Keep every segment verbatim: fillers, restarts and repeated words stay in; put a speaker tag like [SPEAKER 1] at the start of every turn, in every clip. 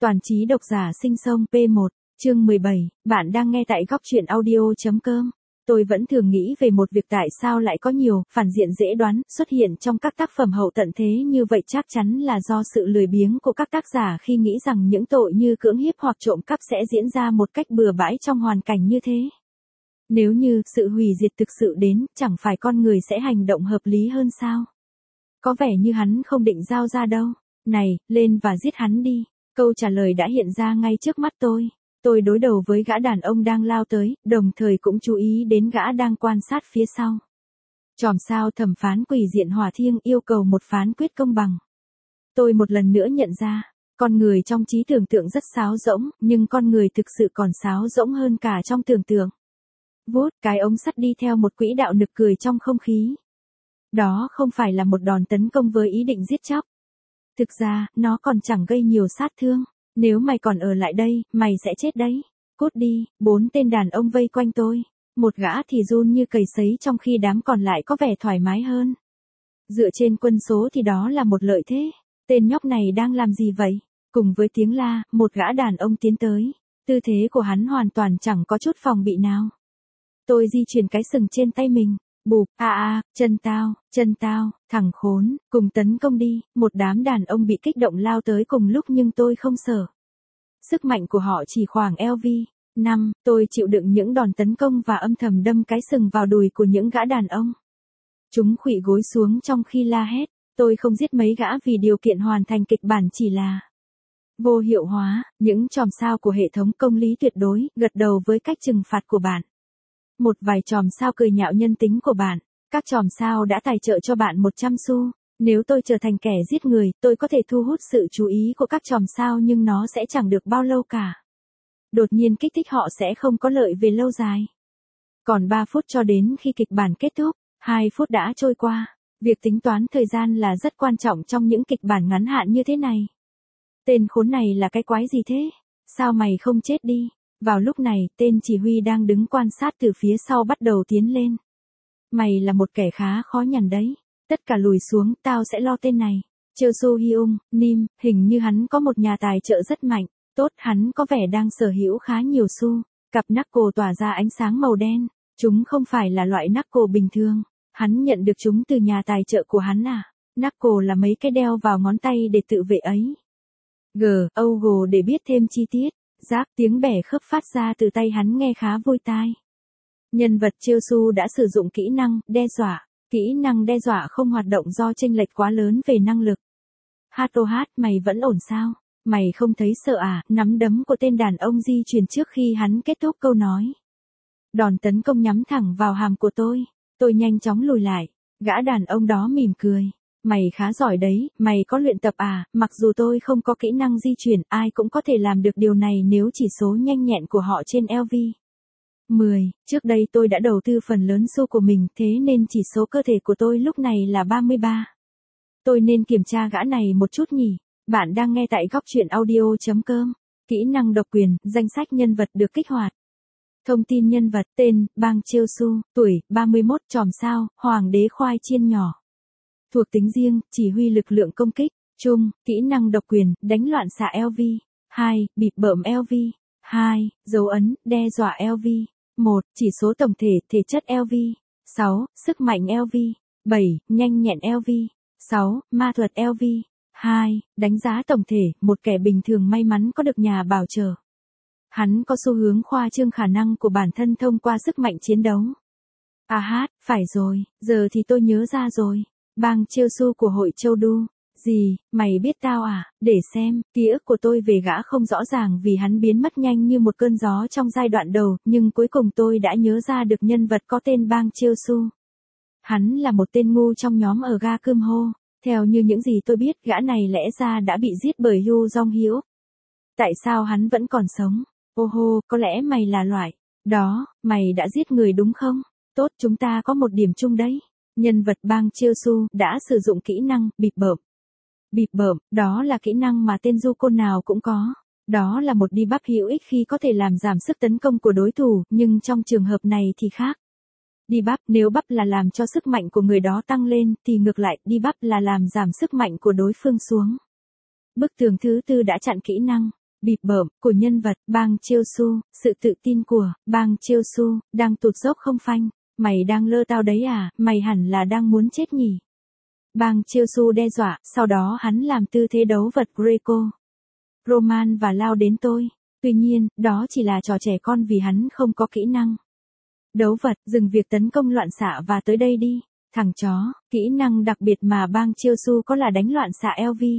[SPEAKER 1] Toàn trí độc giả sinh sông P một, chương mười bảy, bạn đang nghe tại góc truyện audio.com. Tôi vẫn thường nghĩ về một việc tại sao lại có nhiều phản diện dễ đoán xuất hiện trong các tác phẩm hậu tận thế như vậy, chắc chắn là do sự lười biếng của các tác giả khi nghĩ rằng những tội như cưỡng hiếp hoặc trộm cắp sẽ diễn ra một cách bừa bãi trong hoàn cảnh như thế. Nếu như sự hủy diệt thực sự đến, chẳng phải con người sẽ hành động hợp lý hơn sao? Có vẻ như hắn không định giao ra đâu. Này, lên và giết hắn đi. Câu trả lời đã hiện ra ngay trước mắt tôi. Tôi đối đầu với gã đàn ông đang lao tới, đồng thời cũng chú ý đến gã đang quan sát phía sau. Chòm sao thẩm phán quỷ diện hỏa thiêng yêu cầu một phán quyết công bằng. Tôi một lần nữa nhận ra, con người trong trí tưởng tượng rất sáo rỗng, nhưng con người thực sự còn sáo rỗng hơn cả trong tưởng tượng. Vút, cái ống sắt đi theo một quỹ đạo nực cười trong không khí. Đó không phải là một đòn tấn công với ý định giết chóc. Thực ra, nó còn chẳng gây nhiều sát thương. Nếu mày còn ở lại đây, mày sẽ chết đấy. Cút đi. Bốn tên đàn ông vây quanh tôi. Một gã thì run như cầy sấy trong khi đám còn lại có vẻ thoải mái hơn. Dựa trên quân số thì đó là một lợi thế. Tên nhóc này đang làm gì vậy? Cùng với tiếng la, một gã đàn ông tiến tới. Tư thế của hắn hoàn toàn chẳng có chút phòng bị nào. Tôi di chuyển cái sừng trên tay mình. Bụp, a a, chân tao, chân tao, thằng khốn, cùng tấn công đi. Một đám đàn ông bị kích động lao tới cùng lúc nhưng tôi không sợ. Sức mạnh của họ chỉ khoảng L V năm, tôi chịu đựng những đòn tấn công và âm thầm đâm cái sừng vào đùi của những gã đàn ông. Chúng khuỵu gối xuống trong khi la hét. Tôi không giết mấy gã vì điều kiện hoàn thành kịch bản chỉ là vô hiệu hóa. Những chòm sao của hệ thống công lý tuyệt đối gật đầu với cách trừng phạt của bạn. Một vài chòm sao cười nhạo nhân tính của bạn. Các chòm sao đã tài trợ cho bạn một trăm xu. Nếu tôi trở thành kẻ giết người, tôi có thể thu hút sự chú ý của các chòm sao nhưng nó sẽ chẳng được bao lâu cả. Đột nhiên kích thích họ sẽ không có lợi về lâu dài. Còn ba phút cho đến khi kịch bản kết thúc, hai phút đã trôi qua. Việc tính toán thời gian là rất quan trọng trong những kịch bản ngắn hạn như thế này. Tên khốn này là cái quái gì thế? Sao mày không chết đi? Vào lúc này, tên chỉ huy đang đứng quan sát từ phía sau bắt đầu tiến lên. Mày là một kẻ khá khó nhằn đấy. Tất cả lùi xuống, tao sẽ lo tên này. Cheo Soo Hyung, Nim, hình như hắn có một nhà tài trợ rất mạnh. Tốt, hắn có vẻ đang sở hữu khá nhiều xu. Cặp knuckle tỏa ra ánh sáng màu đen. Chúng không phải là loại knuckle bình thường. Hắn nhận được chúng từ nhà tài trợ của hắn à? Knuckle là mấy cái đeo vào ngón tay để tự vệ ấy. G, Ogle để biết thêm chi tiết. Giáp tiếng bẻ khớp phát ra từ tay hắn nghe khá vui tai. Nhân vật Cheo Soo đã sử dụng kỹ năng đe dọa. Kỹ năng đe dọa không hoạt động do chênh lệch quá lớn về năng lực. Hato hát, mày vẫn ổn sao? Mày không thấy sợ à? Nắm đấm của tên đàn ông di chuyển trước khi hắn kết thúc câu nói. Đòn tấn công nhắm thẳng vào hàm của tôi. Tôi nhanh chóng lùi lại. Gã đàn ông đó mỉm cười. Mày khá giỏi đấy, mày có luyện tập à? Mặc dù tôi không có kỹ năng di chuyển, ai cũng có thể làm được điều này nếu chỉ số nhanh nhẹn của họ trên L V mười. Trước đây tôi đã đầu tư phần lớn xu của mình, thế nên chỉ số cơ thể của tôi lúc này là ba mươi ba. Tôi nên kiểm tra gã này một chút nhỉ? Bạn đang nghe tại góc truyện audio.com. Kỹ năng độc quyền, danh sách nhân vật được kích hoạt. Thông tin nhân vật, tên, bang Cheo Soo, tuổi, ba mươi mốt, chòm sao, hoàng đế khoai chiên nhỏ. Thuộc tính riêng, chỉ huy lực lượng công kích, chung, kỹ năng độc quyền, đánh loạn xạ L V. hai, bịp bợm L V. hai, dấu ấn, đe dọa L V. một, chỉ số tổng thể, thể chất L V. sáu, sức mạnh L V. bảy, nhanh nhẹn L V. sáu, ma thuật L V. hai, đánh giá tổng thể, một kẻ bình thường may mắn có được nhà bảo trợ. Hắn có xu hướng khoa trương khả năng của bản thân thông qua sức mạnh chiến đấu. À hát, phải rồi, giờ thì tôi nhớ ra rồi. Bang Cheo Soo của hội Châu Đu. Gì, mày biết tao à? Để xem, ký ức của tôi về gã không rõ ràng vì hắn biến mất nhanh như một cơn gió trong giai đoạn đầu, nhưng cuối cùng tôi đã nhớ ra được nhân vật có tên Bang Cheo Soo. Hắn là một tên ngu trong nhóm ở ga Cơm Hô. Theo như những gì tôi biết, gã này lẽ ra đã bị giết bởi Yu Jong Hyuk. Tại sao hắn vẫn còn sống? Ô hô, có lẽ mày là loại đó, mày đã giết người đúng không? Tốt, chúng ta có một điểm chung đấy. Nhân vật Bang Cheo Soo đã sử dụng kỹ năng bịp bợm. Bịp bợm, đó là kỹ năng mà tên du côn nào cũng có. Đó là một debuff hữu ích khi có thể làm giảm sức tấn công của đối thủ, nhưng trong trường hợp này thì khác. Debuff, nếu buff là làm cho sức mạnh của người đó tăng lên, thì ngược lại, debuff là làm giảm sức mạnh của đối phương xuống. Bức tường thứ tư đã chặn kỹ năng. bịp bợm của nhân vật Bang Chiêu-su, sự tự tin của Bang Chiêu-su đang tụt dốc không phanh. Mày đang lơ tao đấy à, mày hẳn là đang muốn chết nhỉ. Bang Chiêu-su đe dọa, sau đó hắn làm tư thế đấu vật Greco Roman và lao đến tôi. Tuy nhiên, đó chỉ là trò trẻ con vì hắn không có kỹ năng đấu vật. Dừng việc tấn công loạn xạ và tới đây đi, thằng chó. Kỹ năng đặc biệt mà Bang Chiêu-su có là đánh loạn xạ lờ vê.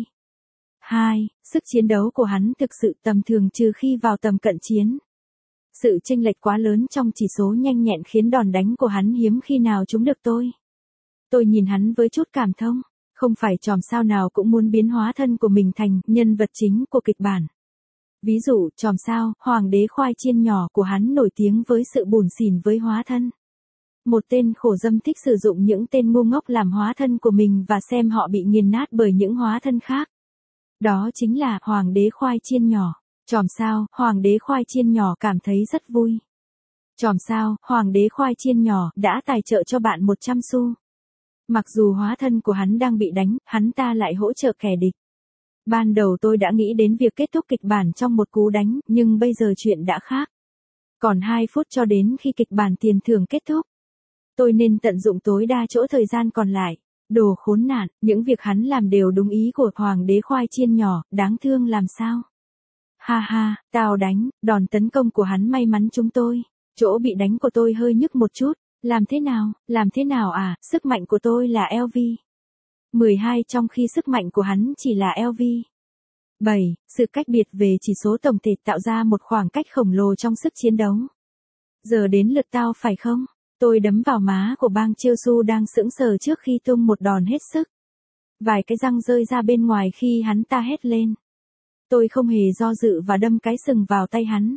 [SPEAKER 1] hai. Sức chiến đấu của hắn thực sự tầm thường trừ khi vào tầm cận chiến. Sự chênh lệch quá lớn trong chỉ số nhanh nhẹn khiến đòn đánh của hắn hiếm khi nào trúng được tôi. Tôi nhìn hắn với chút cảm thông. Không phải chòm sao nào cũng muốn biến hóa thân của mình thành nhân vật chính của kịch bản. Ví dụ, chòm sao, hoàng đế khoai chiên nhỏ của hắn nổi tiếng với sự bủn xỉn với hóa thân. Một tên khổ dâm thích sử dụng những tên ngu ngốc làm hóa thân của mình và xem họ bị nghiền nát bởi những hóa thân khác. Đó chính là hoàng đế khoai chiên nhỏ. Chòm sao, hoàng đế khoai chiên nhỏ cảm thấy rất vui. Chòm sao, hoàng đế khoai chiên nhỏ đã tài trợ cho bạn một trăm xu. Mặc dù hóa thân của hắn đang bị đánh, hắn ta lại hỗ trợ kẻ địch. Ban đầu tôi đã nghĩ đến việc kết thúc kịch bản trong một cú đánh, nhưng bây giờ chuyện đã khác. Còn hai phút cho đến khi kịch bản tiền thưởng kết thúc. Tôi nên tận dụng tối đa chỗ thời gian còn lại. Đồ khốn nạn, những việc hắn làm đều đúng ý của hoàng đế khoai chiên nhỏ, đáng thương làm sao. Ha ha, tao đánh, đòn tấn công của hắn may mắn chúng tôi. Chỗ bị đánh của tôi hơi nhức một chút. Làm thế nào, làm thế nào à, sức mạnh của tôi là lờ vê. mười hai trong khi sức mạnh của hắn chỉ là lờ vê. bảy. Sự cách biệt về chỉ số tổng thể tạo ra một khoảng cách khổng lồ trong sức chiến đấu. Giờ đến lượt tao phải không? Tôi đấm vào má của Bang Chiêu-su đang sững sờ trước khi tung một đòn hết sức. Vài cái răng rơi ra bên ngoài khi hắn ta hét lên. Tôi không hề do dự và đâm cái sừng vào tay hắn.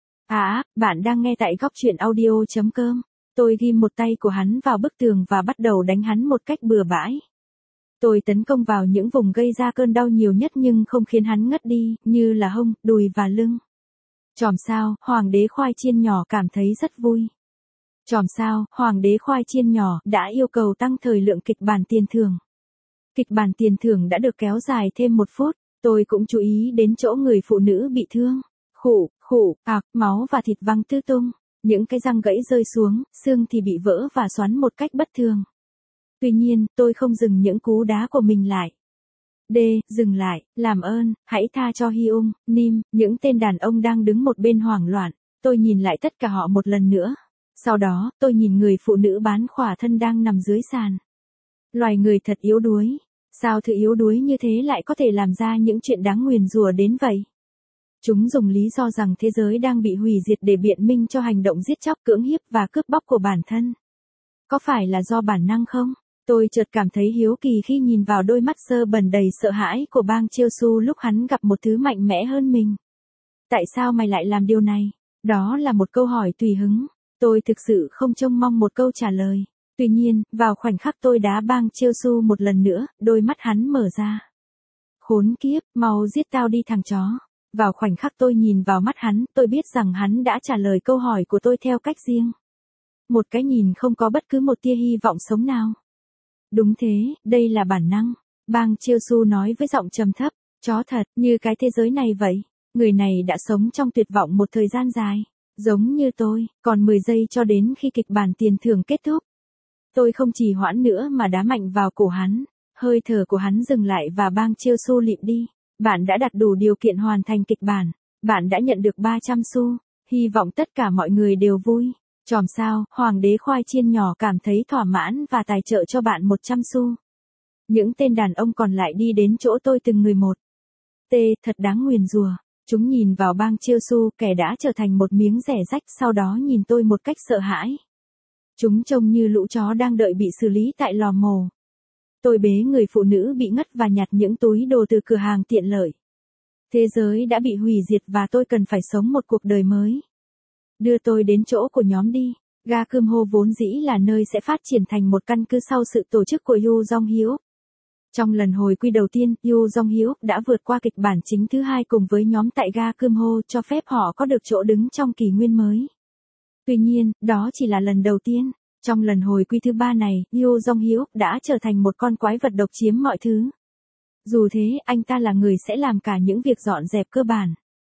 [SPEAKER 1] À, bạn đang nghe tại góc truyện audio chấm com. Tôi ghim một tay của hắn vào bức tường và bắt đầu đánh hắn một cách bừa bãi. Tôi tấn công vào những vùng gây ra cơn đau nhiều nhất nhưng không khiến hắn ngất đi, như là hông, đùi và lưng. Chòm sao, hoàng đế khoai chiên nhỏ cảm thấy rất vui. Chòm sao, hoàng đế khoai chiên nhỏ đã yêu cầu tăng thời lượng kịch bản tiền thưởng. Kịch bản tiền thưởng đã được kéo dài thêm một phút. Tôi cũng chú ý đến chỗ người phụ nữ bị thương. Khủ, khủ, ạc, máu và thịt văng tứ tung. Những cái răng gãy rơi xuống, xương thì bị vỡ và xoắn một cách bất thường. Tuy nhiên, tôi không dừng những cú đá của mình lại. D, dừng lại, làm ơn, hãy tha cho Hyung, Nim, những tên đàn ông đang đứng một bên hoảng loạn. Tôi nhìn lại tất cả họ một lần nữa. Sau đó, tôi nhìn người phụ nữ bán khỏa thân đang nằm dưới sàn. Loài người thật yếu đuối. Sao thứ yếu đuối như thế lại có thể làm ra những chuyện đáng nguyền rủa đến vậy? Chúng dùng lý do rằng thế giới đang bị hủy diệt để biện minh cho hành động giết chóc, cưỡng hiếp và cướp bóc của bản thân. Có phải là do bản năng không? Tôi chợt cảm thấy hiếu kỳ khi nhìn vào đôi mắt sơ bẩn đầy sợ hãi của Bang Chiêu-su lúc hắn gặp một thứ mạnh mẽ hơn mình. Tại sao mày lại làm điều này? Đó là một câu hỏi tùy hứng. Tôi thực sự không trông mong một câu trả lời. Tuy nhiên, vào khoảnh khắc tôi đá Bang Chiêu-su một lần nữa, đôi mắt hắn mở ra. Khốn kiếp, mau giết tao đi thằng chó. Vào khoảnh khắc tôi nhìn vào mắt hắn, tôi biết rằng hắn đã trả lời câu hỏi của tôi theo cách riêng. Một cái nhìn không có bất cứ một tia hy vọng sống nào. Đúng thế, đây là bản năng. Bang Chiêu-su nói với giọng trầm thấp, chó thật, như cái thế giới này vậy. Người này đã sống trong tuyệt vọng một thời gian dài. Giống như tôi, còn mười giây cho đến khi kịch bản tiền thưởng kết thúc. Tôi không trì hoãn nữa mà đá mạnh vào cổ hắn. Hơi thở của hắn dừng lại và Bang Chiêu-su lịm đi. Bạn đã đạt đủ điều kiện hoàn thành kịch bản. Bạn đã nhận được ba trăm xu. Hy vọng tất cả mọi người đều vui. Chòm sao, hoàng đế khoai chiên nhỏ cảm thấy thỏa mãn và tài trợ cho bạn một trăm xu. Những tên đàn ông còn lại đi đến chỗ tôi từng người một. T, thật đáng nguyền rủa. Chúng nhìn vào Bang Chiêu-su, kẻ đã trở thành một miếng rẻ rách, sau đó nhìn tôi một cách sợ hãi. Chúng trông như lũ chó đang đợi bị xử lý tại lò mổ. Tôi bế người phụ nữ bị ngất và nhặt những túi đồ từ cửa hàng tiện lợi. Thế giới đã bị hủy diệt và tôi cần phải sống một cuộc đời mới. Đưa tôi đến chỗ của nhóm đi. Ga Cơm Hô vốn dĩ là nơi sẽ phát triển thành một căn cứ sau sự tổ chức của Yoo Jong-hyuk. Trong lần hồi quy đầu tiên, Yoo Jong-hyuk đã vượt qua kịch bản chính thứ hai cùng với nhóm tại Ga Cơm Hô, cho phép họ có được chỗ đứng trong kỷ nguyên mới. Tuy nhiên, đó chỉ là lần đầu tiên. Trong lần hồi quy thứ ba này, Yoo Jong-hyuk đã trở thành một con quái vật độc chiếm mọi thứ. Dù thế, anh ta là người sẽ làm cả những việc dọn dẹp cơ bản.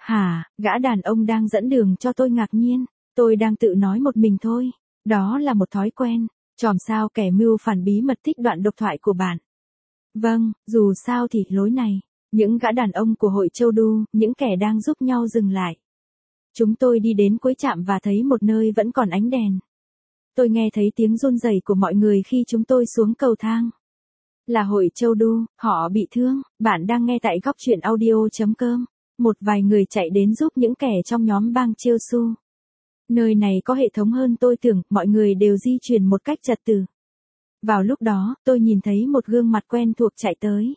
[SPEAKER 1] Hả, gã đàn ông đang dẫn đường cho tôi ngạc nhiên, tôi đang tự nói một mình thôi. Đó là một thói quen, chòm sao kẻ mưu phản bí mật thích đoạn độc thoại của bạn. Vâng, dù sao thì lối này, những gã đàn ông của hội Châu Đu, những kẻ đang giúp nhau dừng lại. Chúng tôi đi đến cuối trạm và thấy một nơi vẫn còn ánh đèn. Tôi nghe thấy tiếng run rẩy của mọi người khi chúng tôi xuống cầu thang. Là hội Châu Đu, họ bị thương. Bạn đang nghe tại góc truyện audio chấm com. Một vài người chạy đến giúp những kẻ trong nhóm bang Cheosu. Nơi này có hệ thống hơn tôi tưởng, mọi người đều di chuyển một cách trật tự. Vào lúc đó, tôi nhìn thấy một gương mặt quen thuộc chạy tới.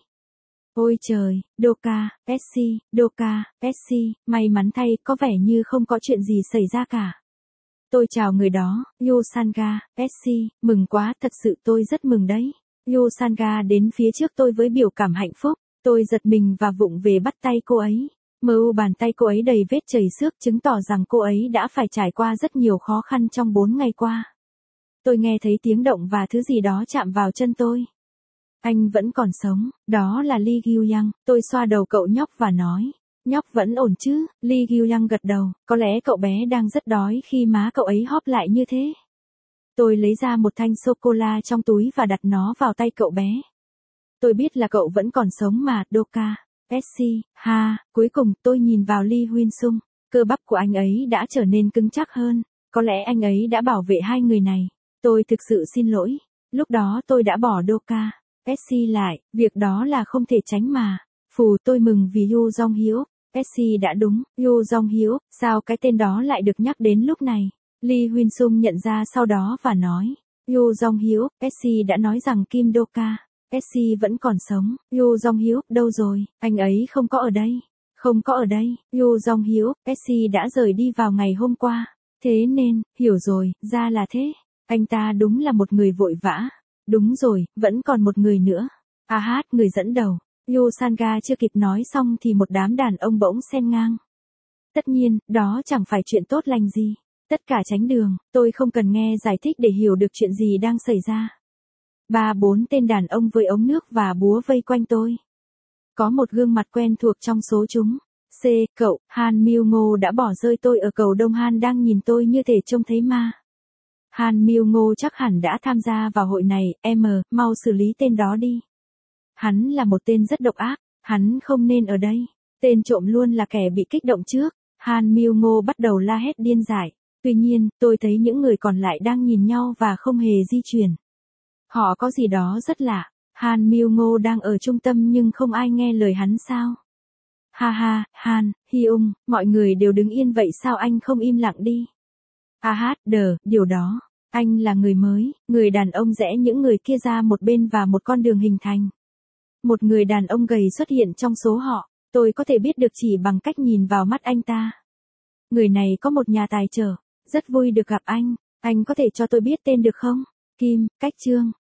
[SPEAKER 1] Ôi trời, Doka, Pepsi, Doka, Pepsi, may mắn thay, có vẻ như không có chuyện gì xảy ra cả. Tôi chào người đó, Yosanga, Pepsi, mừng quá, thật sự tôi rất mừng đấy. Yosanga đến phía trước tôi với biểu cảm hạnh phúc, tôi giật mình và vụng về bắt tay cô ấy. Mờ u bàn tay cô ấy đầy vết chảy xước chứng tỏ rằng cô ấy đã phải trải qua rất nhiều khó khăn trong bốn ngày qua. Tôi nghe thấy tiếng động và thứ gì đó chạm vào chân tôi. Anh vẫn còn sống, đó là Lee Gyu-young, tôi xoa đầu cậu nhóc và nói. Nhóc vẫn ổn chứ, Lee Gyu-young gật đầu, có lẽ cậu bé đang rất đói khi má cậu ấy hóp lại như thế. Tôi lấy ra một thanh sô-cô-la trong túi và đặt nó vào tay cậu bé. Tôi biết là cậu vẫn còn sống mà, Doka. Pepsi, ha, cuối cùng tôi nhìn vào Lee Huynh-sung, cơ bắp của anh ấy đã trở nên cứng chắc hơn, có lẽ anh ấy đã bảo vệ hai người này, tôi thực sự xin lỗi, lúc đó tôi đã bỏ Doka, Pepsi lại, việc đó là không thể tránh mà, phù tôi mừng vì Yoo Jong-hyuk, Pepsi đã đúng, Yoo Jong-hyuk, sao cái tên đó lại được nhắc đến lúc này, Lee Huynh-sung nhận ra sau đó và nói, Yoo Jong-hyuk, Pepsi đã nói rằng Kim Doka. Pepsi vẫn còn sống, Yoo Jong-hyuk đâu rồi, anh ấy không có ở đây, không có ở đây, Yoo Jong-hyuk, Pepsi đã rời đi vào ngày hôm qua, thế nên, hiểu rồi, ra là thế, anh ta đúng là một người vội vã, đúng rồi, vẫn còn một người nữa, a hát người dẫn đầu, Yosanga chưa kịp nói xong thì một đám đàn ông bỗng xen ngang. Tất nhiên, đó chẳng phải chuyện tốt lành gì, tất cả tránh đường, tôi không cần nghe giải thích để hiểu được chuyện gì đang xảy ra. Ba bốn tên đàn ông với ống nước và búa vây quanh tôi. Có một gương mặt quen thuộc trong số chúng. C, cậu, Han Myung-ngo đã bỏ rơi tôi ở cầu Đông Han đang nhìn tôi như thể trông thấy ma. Han Myung-ngo chắc hẳn đã tham gia vào hội này, em, mau xử lý tên đó đi. Hắn là một tên rất độc ác, hắn không nên ở đây. Tên trộm luôn là kẻ bị kích động trước. Han Myung-ngo bắt đầu la hét điên dại. Tuy nhiên, tôi thấy những người còn lại đang nhìn nhau và không hề di chuyển. Họ có gì đó rất lạ, Han Myung-ngo đang ở trung tâm nhưng không ai nghe lời hắn sao? Ha ha, Han, Hyung, mọi người đều đứng yên vậy sao anh không im lặng đi? A hát, đờ, điều đó, anh là người mới, người đàn ông rẽ những người kia ra một bên và một con đường hình thành. Một người đàn ông gầy xuất hiện trong số họ, tôi có thể biết được chỉ bằng cách nhìn vào mắt anh ta. Người này có một nhà tài trợ, rất vui được gặp anh, anh có thể cho tôi biết tên được không? Kim, Cách Trương.